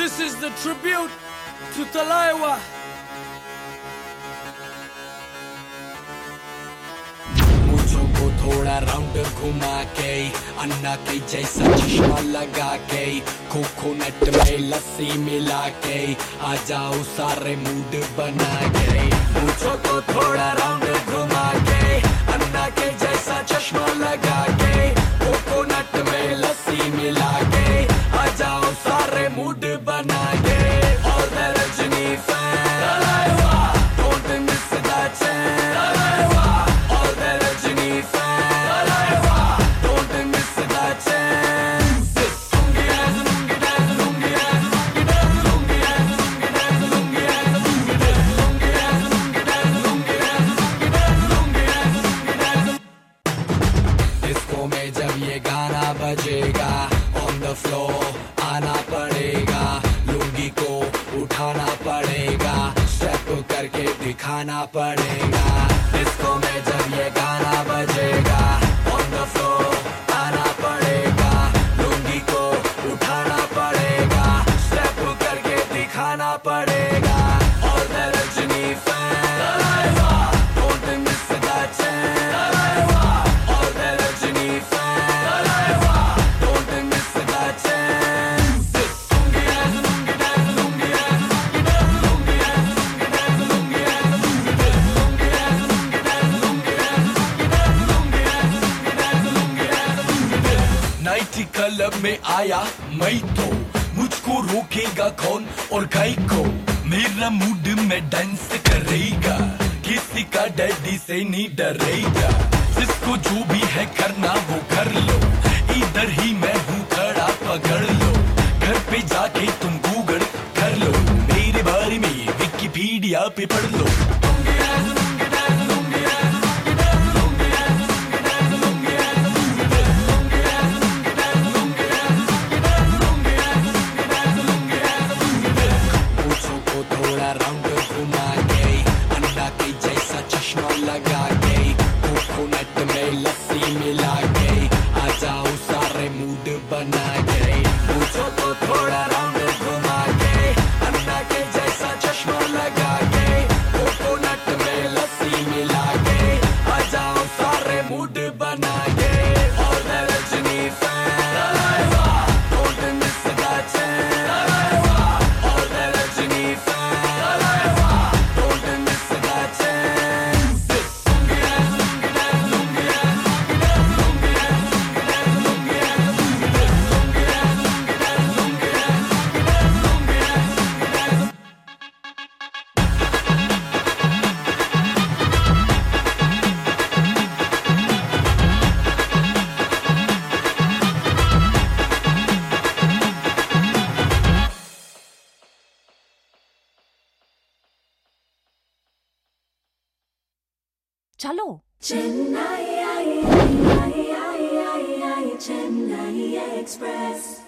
This is the tribute to Talaiwa. मुझों को थोड़ा round घुमा के अन्ना के जैसा चश्मा लगा के कोकोनट में लस्सी मिला के आ जाओ सारे मूड बना के मुझों को थोड़ा राउंड घुमा के अन्ना के जैसा चश्मा लगा के कोकोनट में लस्सी मिला के आ जाओ सारे मूड बना के और मैं Rajni fan Thalaiva don't miss that chance Thalaiva और मैं Rajni fan Thalaiva don't miss that chance lungi dance lungi dance lungi dance lungi dance lungi dance lungi dance lungi dance lungi dance lungi dance lungi dance lungi dance lungi dance disco में जब ये गाना बजेगा on the floor आना पड़ेगा लुंगी को उठाना पड़ेगा स्टेप करके दिखाना पड़ेगा डिस्को में जब ये गाना बजेगा on the floor आना पड़ेगा लुंगी को उठाना पड़ेगा स्टेप करके दिखाना पड़ेगा और मैं Rajni fan Thalaiva don't miss that chance Thalaiva और मैं Rajni fan Thalaiva don't miss that chance lungi dance lungi dance lungi dance lungi dance lungi dance lungi dance lungi dance lungi dance lungi dance lungi dance lungi dance lungi dance night club में आया मैं तो मुझको रोकेगा कौन और गाय को मेरा मूड में डांस करेगा किसी का डैडी से नहीं डरेगा जिसको जो भी है करना वो कर लो इधर ही मैं हूँ खड़ा पकड़ लो घर पे जाके तुम गूगल कर लो मेरे बारे में विकिपीडिया पे पढ़ लो lungi dance lungi dance lungi dance lungi dance lungi dance lungi dance lungi dance lungi dance lungi dance lungi dance lungi dance lungi dance lungi dance मुझों को थोड़ा राउंड घुमा के अन्ना के जैसा चश्मा लगा के कोकोनट में लस्सी मिला के आ जाओ सारे मूड बना के मुझों को थोड़ा राउंड घुमा के अन्ना के जैसा चश्मा लगा के कोकोनट में लस्सी मिला के आ जाओ सारे मूड बना के और मैं Rajni fan Thalaiva don't miss that chance Thalaiva और मैं Rajni fan Thalaiva don't miss that chance lungi dance lungi dance lungi dance lungi dance lungi dance lungi dance lungi dance lungi dance lungi dance lungi dance lungi dance lungi dance चलो Chennai, Chennai Express.